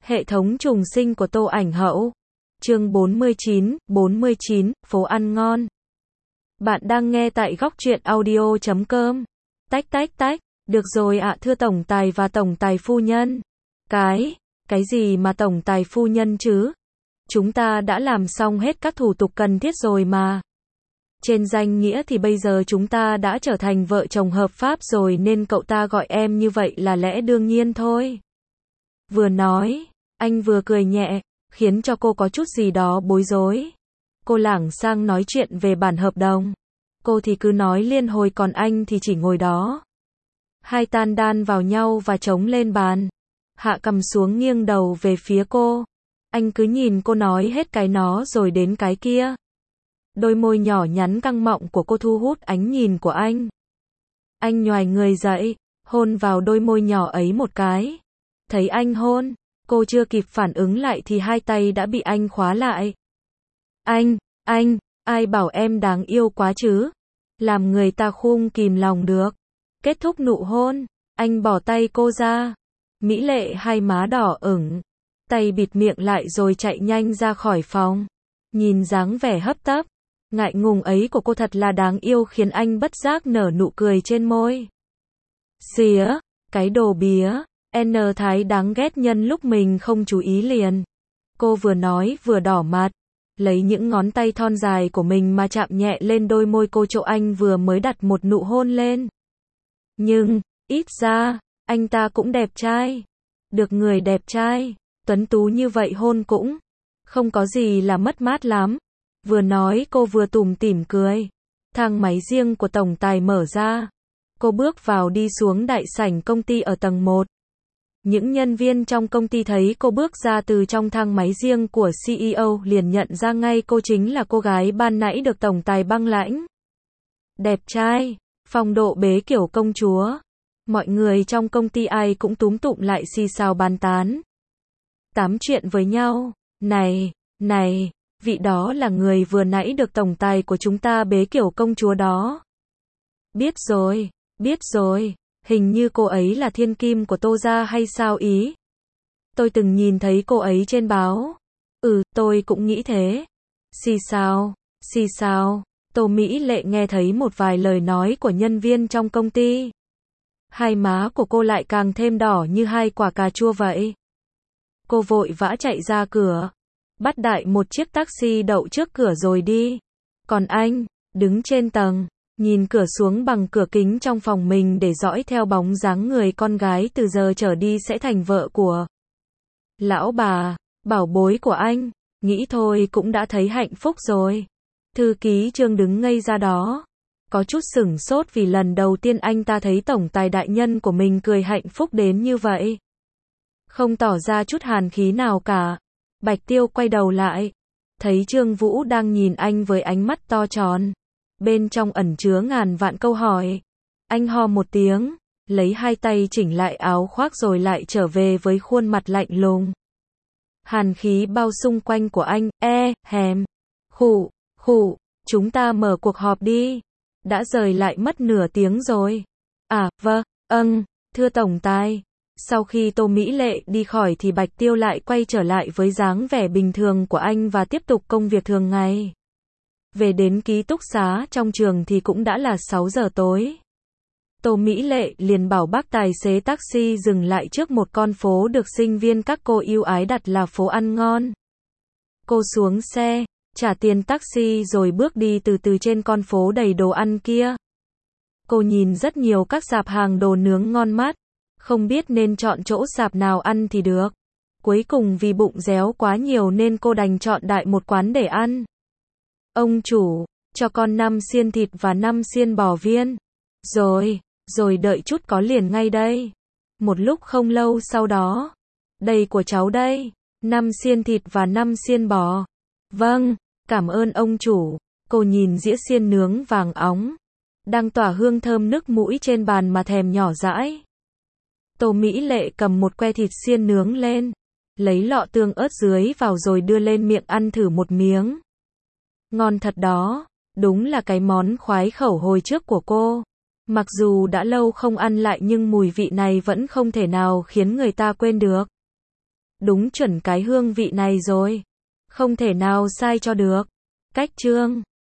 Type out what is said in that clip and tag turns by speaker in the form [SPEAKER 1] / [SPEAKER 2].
[SPEAKER 1] Hệ thống trùng sinh của Tô Ảnh Hậu. Chương 49, phố ăn ngon. Bạn đang nghe tại góc truyện audio.com. Tách tách tách, được rồi ạ thưa tổng tài và tổng tài phu nhân. Cái gì mà tổng tài phu nhân chứ? Chúng ta đã làm xong hết các thủ tục cần thiết rồi mà. Trên danh nghĩa thì bây giờ chúng ta đã trở thành vợ chồng hợp pháp rồi nên cậu ta gọi em như vậy là lẽ đương nhiên thôi. Vừa nói, anh vừa cười nhẹ, khiến cho cô có chút gì đó bối rối. Cô lảng sang nói chuyện về bản hợp đồng. Cô thì cứ nói liên hồi còn anh thì chỉ ngồi đó. Hai tan đan vào nhau và chống lên bàn. Hạ cầm xuống nghiêng đầu về phía cô. Anh cứ nhìn cô nói hết cái nó rồi đến cái kia. Đôi môi nhỏ nhắn căng mọng của cô thu hút ánh nhìn của anh. Anh nhoài người dậy, hôn vào đôi môi nhỏ ấy một cái. Thấy anh hôn, cô chưa kịp phản ứng lại thì hai tay đã bị anh khóa lại. Anh, ai bảo em đáng yêu quá chứ? Làm người ta khung kìm lòng được. Kết thúc nụ hôn, anh bỏ tay cô ra. Mỹ lệ hai má đỏ ửng, tay bịt miệng lại rồi chạy nhanh ra khỏi phòng. Nhìn dáng vẻ hấp tấp, ngại ngùng ấy của cô thật là đáng yêu khiến anh bất giác nở nụ cười trên môi. Xía, cái đồ bía, Thái đáng ghét nhân lúc mình không chú ý liền. Cô vừa nói vừa đỏ mặt, lấy những ngón tay thon dài của mình mà chạm nhẹ lên đôi môi cô chỗ anh vừa mới đặt một nụ hôn lên. Nhưng, ít ra, anh ta cũng đẹp trai. Được người đẹp trai, tuấn tú như vậy hôn cũng không có gì là mất mát lắm. Vừa nói cô vừa tủm tỉm cười. Thang máy riêng của tổng tài mở ra. Cô bước vào đi xuống đại sảnh công ty ở tầng 1. Những nhân viên trong công ty thấy cô bước ra từ trong thang máy riêng của CEO liền nhận ra ngay cô chính là cô gái ban nãy được tổng tài băng lãnh. Đẹp trai, phong độ bế kiểu công chúa. Mọi người trong công ty ai cũng túm tụm lại xì xào bàn tán. Tám chuyện với nhau. Này, vị đó là người vừa nãy được tổng tài của chúng ta bế kiểu công chúa đó. Biết rồi. Hình như cô ấy là thiên kim của Tô gia hay sao ý? Tôi từng nhìn thấy cô ấy trên báo. Tôi cũng nghĩ thế. Xì xào. Tô Mỹ Lệ nghe thấy một vài lời nói của nhân viên trong công ty. Hai má của cô lại càng thêm đỏ như hai quả cà chua vậy. Cô vội vã chạy ra cửa. Bắt đại một chiếc taxi đậu trước cửa rồi đi. Còn anh, đứng trên tầng, nhìn cửa xuống bằng cửa kính trong phòng mình để dõi theo bóng dáng người con gái từ giờ trở đi sẽ thành vợ của lão bà, bảo bối của anh. Nghĩ thôi cũng đã thấy hạnh phúc rồi. Thư ký Trương đứng ngây ra đó. Có chút sửng sốt vì lần đầu tiên anh ta thấy tổng tài đại nhân của mình cười hạnh phúc đến như vậy. Không tỏ ra chút hàn khí nào cả. Bạch Tiêu quay đầu lại. Thấy Trương Vũ đang nhìn anh với ánh mắt to tròn. Bên trong ẩn chứa ngàn vạn câu hỏi. Anh ho một tiếng, lấy hai tay chỉnh lại áo khoác rồi lại trở về với khuôn mặt lạnh lùng. Hàn khí bao xung quanh của anh, khụ, chúng ta mở cuộc họp đi. Đã rời lại mất nửa tiếng rồi. Thưa tổng tài. Sau khi Tô Mỹ Lệ đi khỏi thì Bạch Tiêu lại quay trở lại với dáng vẻ bình thường của anh và tiếp tục công việc thường ngày. Về đến ký túc xá trong trường thì cũng đã là 6 giờ tối. Tô Mỹ Lệ liền bảo bác tài xế taxi dừng lại trước một con phố được sinh viên các cô yêu ái đặt là phố ăn ngon. Cô xuống xe, trả tiền taxi rồi bước đi từ từ trên con phố đầy đồ ăn kia. Cô nhìn rất nhiều các sạp hàng đồ nướng ngon mắt, không biết nên chọn chỗ sạp nào ăn thì được. Cuối cùng vì bụng réo quá nhiều nên cô đành chọn đại một quán để ăn. Ông chủ, cho con 5 xiên thịt và 5 xiên bò viên. Rồi đợi chút có liền ngay đây. Một lúc không lâu sau đó. Đây của cháu đây, 5 xiên thịt và 5 xiên bò. Vâng, cảm ơn ông chủ. Cô nhìn dĩa xiên nướng vàng óng, đang tỏa hương thơm nức mũi trên bàn mà thèm nhỏ dãi. Tô Mỹ Lệ cầm một que thịt xiên nướng lên, lấy lọ tương ớt dưới vào rồi đưa lên miệng ăn thử một miếng. Ngon thật đó, đúng là cái món khoái khẩu hồi trước của cô. Mặc dù đã lâu không ăn lại nhưng mùi vị này vẫn không thể nào khiến người ta quên được. Đúng chuẩn cái hương vị này rồi. Không thể nào sai cho được. Cách chương